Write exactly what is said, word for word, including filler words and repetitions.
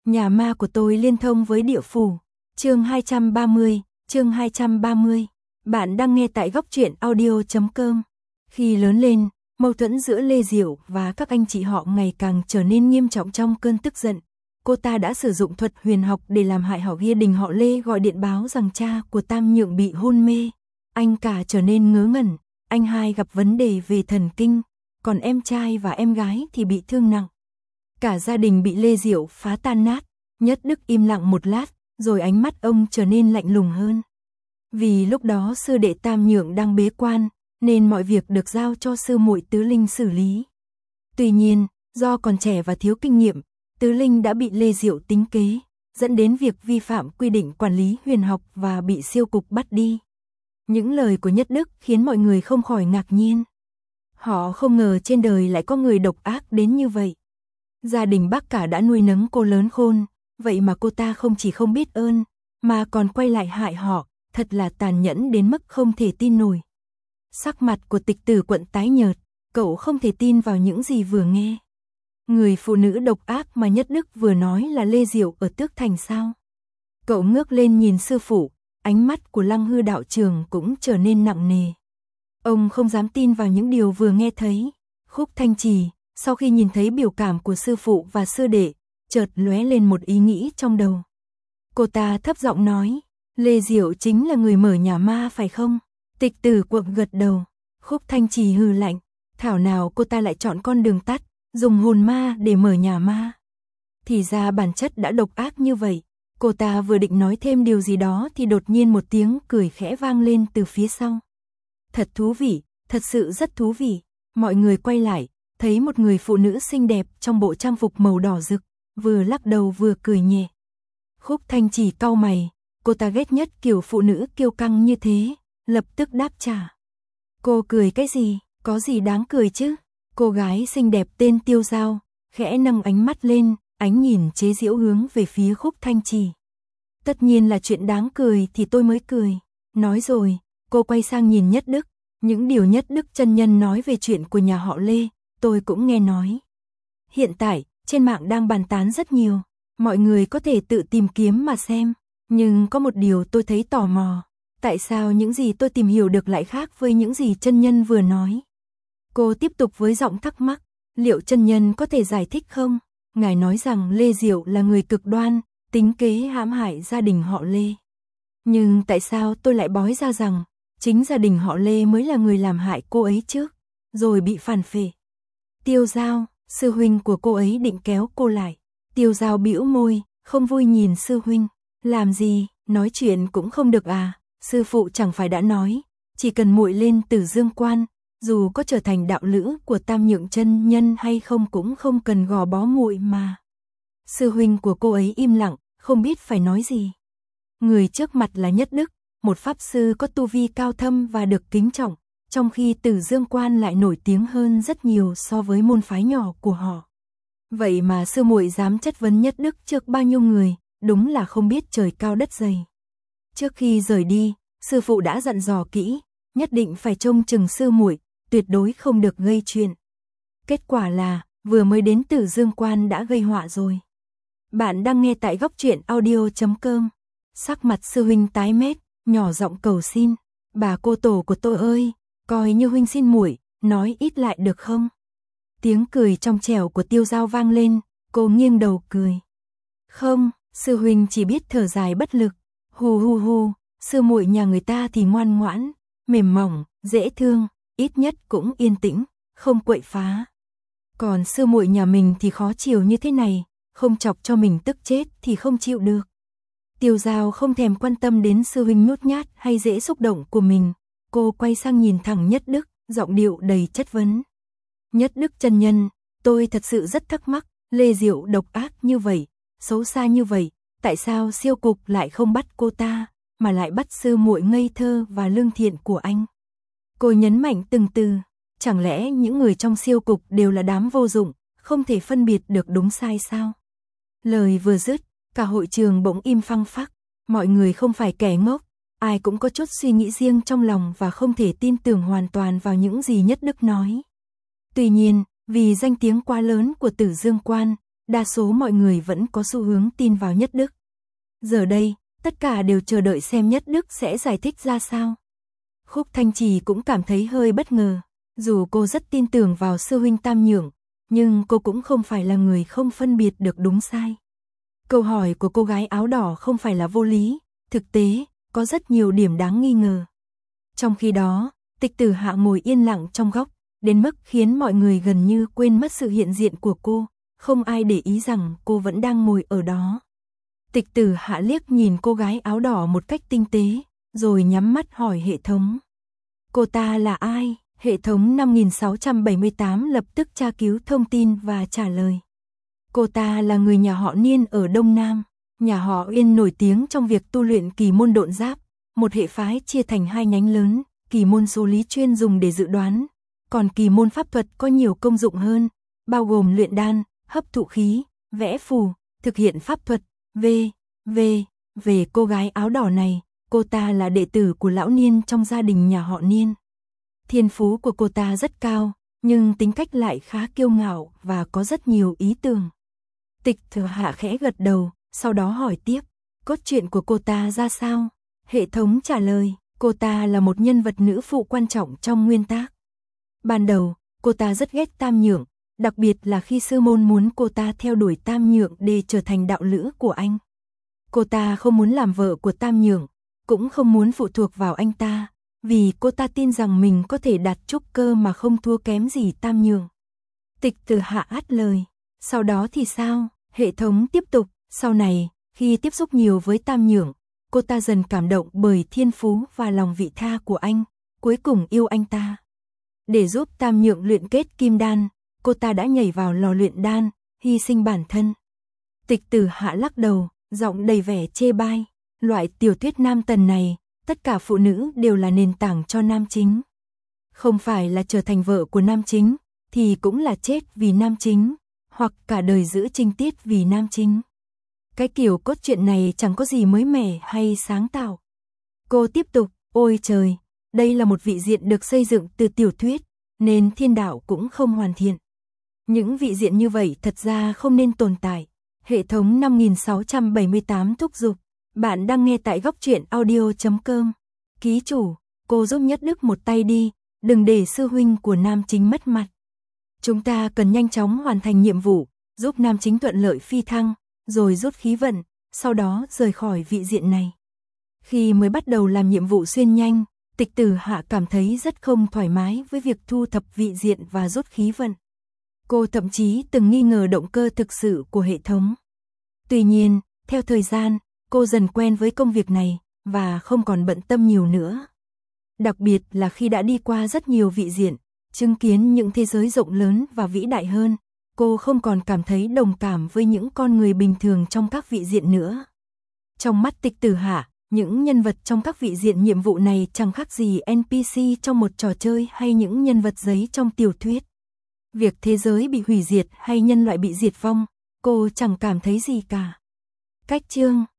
Nhà ma của tôi liên thông với địa phủ. Chương hai trăm ba mươi, chương hai trăm ba mươi. Bạn đang nghe tại góc truyện audio chấm com. Khi lớn lên, mâu thuẫn giữa Lê Diệu và các anh chị họ ngày càng trở nên nghiêm trọng. Trong cơn tức giận, cô ta đã sử dụng thuật huyền học để làm hại họ Gia đình họ Lê, gọi điện báo rằng cha của Tam Nhượng bị hôn mê. Anh cả trở nên ngớ ngẩn, anh hai gặp vấn đề về thần kinh, còn em trai và em gái thì bị thương nặng. Cả gia đình bị Lê Diệu phá tan nát. Nhất Đức im lặng một lát, rồi ánh mắt ông trở nên lạnh lùng hơn. Vì lúc đó sư đệ Tam Nhượng đang bế quan, nên mọi việc được giao cho sư muội Tứ Linh xử lý. Tuy nhiên, do còn trẻ và thiếu kinh nghiệm, Tứ Linh đã bị Lê Diệu tính kế, dẫn đến việc vi phạm quy định quản lý huyền học và bị siêu cục bắt đi. Những lời của Nhất Đức khiến mọi người không khỏi ngạc nhiên. Họ không ngờ trên đời lại có người độc ác đến như vậy. Gia đình bác cả đã nuôi nấng cô lớn khôn, vậy mà cô ta không chỉ không biết ơn, mà còn quay lại hại họ, thật là tàn nhẫn đến mức không thể tin nổi. Sắc mặt của Tịch Tử Quận tái nhợt, cậu không thể tin vào những gì vừa nghe. Người phụ nữ độc ác mà Nhất Đức vừa nói là Lê Diệu ở Tước Thành sao? Cậu ngước lên nhìn sư phụ, ánh mắt của Lăng Hư đạo trường cũng trở nên nặng nề. Ông không dám tin vào những điều vừa nghe thấy. Khúc Thanh Trì, sau khi nhìn thấy biểu cảm của sư phụ và sư đệ, chợt lóe lên một ý nghĩ trong đầu. Cô ta thấp giọng nói, Lê Diệu chính là người mở nhà ma phải không? Tịch Tử Quận gật đầu. Khúc Thanh Trì hừ lạnh, thảo nào cô ta lại chọn con đường tắt, dùng hồn ma để mở nhà ma. Thì ra bản chất đã độc ác như vậy. Cô ta vừa định nói thêm điều gì đó thì đột nhiên một tiếng cười khẽ vang lên từ phía sau. Thật thú vị, thật sự rất thú vị. Mọi người quay lại, thấy một người phụ nữ xinh đẹp trong bộ trang phục màu đỏ rực, vừa lắc đầu vừa cười nhẹ. Khúc Thanh Trì cau mày, cô ta ghét nhất kiểu phụ nữ kiêu căng như thế, lập tức đáp trả. Cô cười cái gì, có gì đáng cười chứ? Cô gái xinh đẹp tên Tiêu Giao, khẽ nâng ánh mắt lên, ánh nhìn chế giễu hướng về phía Khúc Thanh Trì. Tất nhiên là chuyện đáng cười thì tôi mới cười. Nói rồi, cô quay sang nhìn Nhất Đức. Những điều Nhất Đức chân nhân nói về chuyện của nhà họ Lê, tôi cũng nghe nói. Hiện tại, trên mạng đang bàn tán rất nhiều, mọi người có thể tự tìm kiếm mà xem. Nhưng có một điều tôi thấy tò mò, tại sao những gì tôi tìm hiểu được lại khác với những gì chân nhân vừa nói? Cô tiếp tục với giọng thắc mắc, liệu chân nhân có thể giải thích không? Ngài nói rằng Lê Diệu là người cực đoan, tính kế hãm hại gia đình họ Lê. Nhưng tại sao tôi lại bói ra rằng chính gia đình họ Lê mới là người làm hại cô ấy trước, rồi bị phản phệ? Tiêu Giao, sư huynh của cô ấy định kéo cô lại. Tiêu Giao bĩu môi, không vui nhìn sư huynh. Làm gì, nói chuyện cũng không được à? Sư phụ chẳng phải đã nói, chỉ cần muội lên Tử Dương Quan, dù có trở thành đạo lữ của Tam Nhượng chân nhân hay không cũng không cần gò bó muội mà. Sư huynh của cô ấy im lặng, không biết phải nói gì. Người trước mặt là Nhất Đức, một pháp sư có tu vi cao thâm và được kính trọng, trong khi Tử Dương Quan lại nổi tiếng hơn rất nhiều so với môn phái nhỏ của họ. Vậy mà sư muội dám chất vấn Nhất Đức trước bao nhiêu người, đúng là không biết trời cao đất dày. Trước khi rời đi, sư phụ đã dặn dò kỹ, nhất định phải trông chừng sư muội, tuyệt đối không được gây chuyện. Kết quả là, vừa mới đến Tử Dương Quan đã gây họa rồi. Bạn đang nghe tại góc truyện audio chấm com. Sắc mặt sư huynh tái mét, nhỏ giọng cầu xin, bà cô tổ của tôi ơi, coi như huynh xin muội, nói ít lại được không? Tiếng cười trong trẻo của Tiêu Giao vang lên, cô nghiêng đầu cười. Không, sư huynh chỉ biết thở dài bất lực. Hù hù hù, sư muội nhà người ta thì ngoan ngoãn, mềm mỏng, dễ thương, ít nhất cũng yên tĩnh, không quậy phá. Còn sư muội nhà mình thì khó chịu như thế này, không chọc cho mình tức chết thì không chịu được. Tiêu Giao không thèm quan tâm đến sư huynh nhút nhát hay dễ xúc động của mình, cô quay sang nhìn thẳng Nhất Đức, giọng điệu đầy chất vấn. Nhất Đức chân nhân, tôi thật sự rất thắc mắc, Lê Diệu độc ác như vậy, xấu xa như vậy, tại sao siêu cục lại không bắt cô ta, mà lại bắt sư muội ngây thơ và lương thiện của anh? Cô nhấn mạnh từng từ, chẳng lẽ những người trong siêu cục đều là đám vô dụng, không thể phân biệt được đúng sai sao? Lời vừa dứt, cả hội trường bỗng im phăng phắc, mọi người không phải kẻ ngốc, ai cũng có chút suy nghĩ riêng trong lòng và không thể tin tưởng hoàn toàn vào những gì Nhất Đức nói. Tuy nhiên, vì danh tiếng quá lớn của Tử Dương Quan, đa số mọi người vẫn có xu hướng tin vào Nhất Đức. Giờ đây, tất cả đều chờ đợi xem Nhất Đức sẽ giải thích ra sao. Khúc Thanh Trì cũng cảm thấy hơi bất ngờ, dù cô rất tin tưởng vào sư huynh Tam Nhượng, nhưng cô cũng không phải là người không phân biệt được đúng sai. Câu hỏi của cô gái áo đỏ không phải là vô lý, thực tế, có rất nhiều điểm đáng nghi ngờ. Trong khi đó, Tịch Tử Hạ ngồi yên lặng trong góc, đến mức khiến mọi người gần như quên mất sự hiện diện của cô, không ai để ý rằng cô vẫn đang ngồi ở đó. Tịch Tử Hạ liếc nhìn cô gái áo đỏ một cách tinh tế, rồi nhắm mắt hỏi hệ thống. Cô ta là ai? Hệ thống năm nghìn sáu trăm bảy mươi tám lập tức tra cứu thông tin và trả lời. Cô ta là người nhà họ Niên ở Đông Nam. Nhà họ Yên nổi tiếng trong việc tu luyện kỳ môn độn giáp, một hệ phái chia thành hai nhánh lớn, kỳ môn số lý chuyên dùng để dự đoán, còn kỳ môn pháp thuật có nhiều công dụng hơn, bao gồm luyện đan, hấp thụ khí, vẽ phù, thực hiện pháp thuật. V. V. Về cô gái áo đỏ này, cô ta là đệ tử của lão Niên trong gia đình nhà họ Niên. Thiên phú của cô ta rất cao, nhưng tính cách lại khá kiêu ngạo và có rất nhiều ý tưởng. Tịch Tử Hạ khẽ gật đầu, sau đó hỏi tiếp, cốt truyện của cô ta ra sao? Hệ thống trả lời, cô ta là một nhân vật nữ phụ quan trọng trong nguyên tác. Ban đầu, cô ta rất ghét Tam Nhượng, đặc biệt là khi sư môn muốn cô ta theo đuổi Tam Nhượng để trở thành đạo lữ của anh. Cô ta không muốn làm vợ của Tam Nhượng, cũng không muốn phụ thuộc vào anh ta, vì cô ta tin rằng mình có thể đạt trúc cơ mà không thua kém gì Tam Nhượng. Tịch Tử Hạ át lời, sau đó thì sao? Hệ thống tiếp tục, sau này, khi tiếp xúc nhiều với Tam Nhượng, cô ta dần cảm động bởi thiên phú và lòng vị tha của anh, cuối cùng yêu anh ta. Để giúp Tam Nhượng luyện kết kim đan, cô ta đã nhảy vào lò luyện đan, hy sinh bản thân. Tịch Tử Hạ lắc đầu, giọng đầy vẻ chê bai, loại tiểu thuyết nam tần này, tất cả phụ nữ đều là nền tảng cho nam chính. Không phải là trở thành vợ của nam chính, thì cũng là chết vì nam chính, hoặc cả đời giữ trinh tiết vì nam chính. Cái kiểu cốt truyện này chẳng có gì mới mẻ hay sáng tạo. Cô tiếp tục, ôi trời, đây là một vị diện được xây dựng từ tiểu thuyết, nên thiên đạo cũng không hoàn thiện. Những vị diện như vậy thật ra không nên tồn tại. Hệ thống năm nghìn sáu trăm bảy mươi tám thúc giục, bạn đang nghe tại góc truyện audio chấm com. Ký chủ, cô giúp Nhất Đức một tay đi, đừng để sư huynh của nam chính mất mặt. Chúng ta cần nhanh chóng hoàn thành nhiệm vụ, giúp nam chính thuận lợi phi thăng, rồi rút khí vận, sau đó rời khỏi vị diện này. Khi mới bắt đầu làm nhiệm vụ xuyên nhanh, Tịch Tử Hạ cảm thấy rất không thoải mái với việc thu thập vị diện và rút khí vận. Cô thậm chí từng nghi ngờ động cơ thực sự của hệ thống. Tuy nhiên, theo thời gian, cô dần quen với công việc này, và không còn bận tâm nhiều nữa. Đặc biệt là khi đã đi qua rất nhiều vị diện, chứng kiến những thế giới rộng lớn và vĩ đại hơn, cô không còn cảm thấy đồng cảm với những con người bình thường trong các vị diện nữa. Trong mắt Tịch Tử Hạ, những nhân vật trong các vị diện nhiệm vụ này chẳng khác gì en pê xê trong một trò chơi hay những nhân vật giấy trong tiểu thuyết. Việc thế giới bị hủy diệt hay nhân loại bị diệt vong, cô chẳng cảm thấy gì cả. Cách chương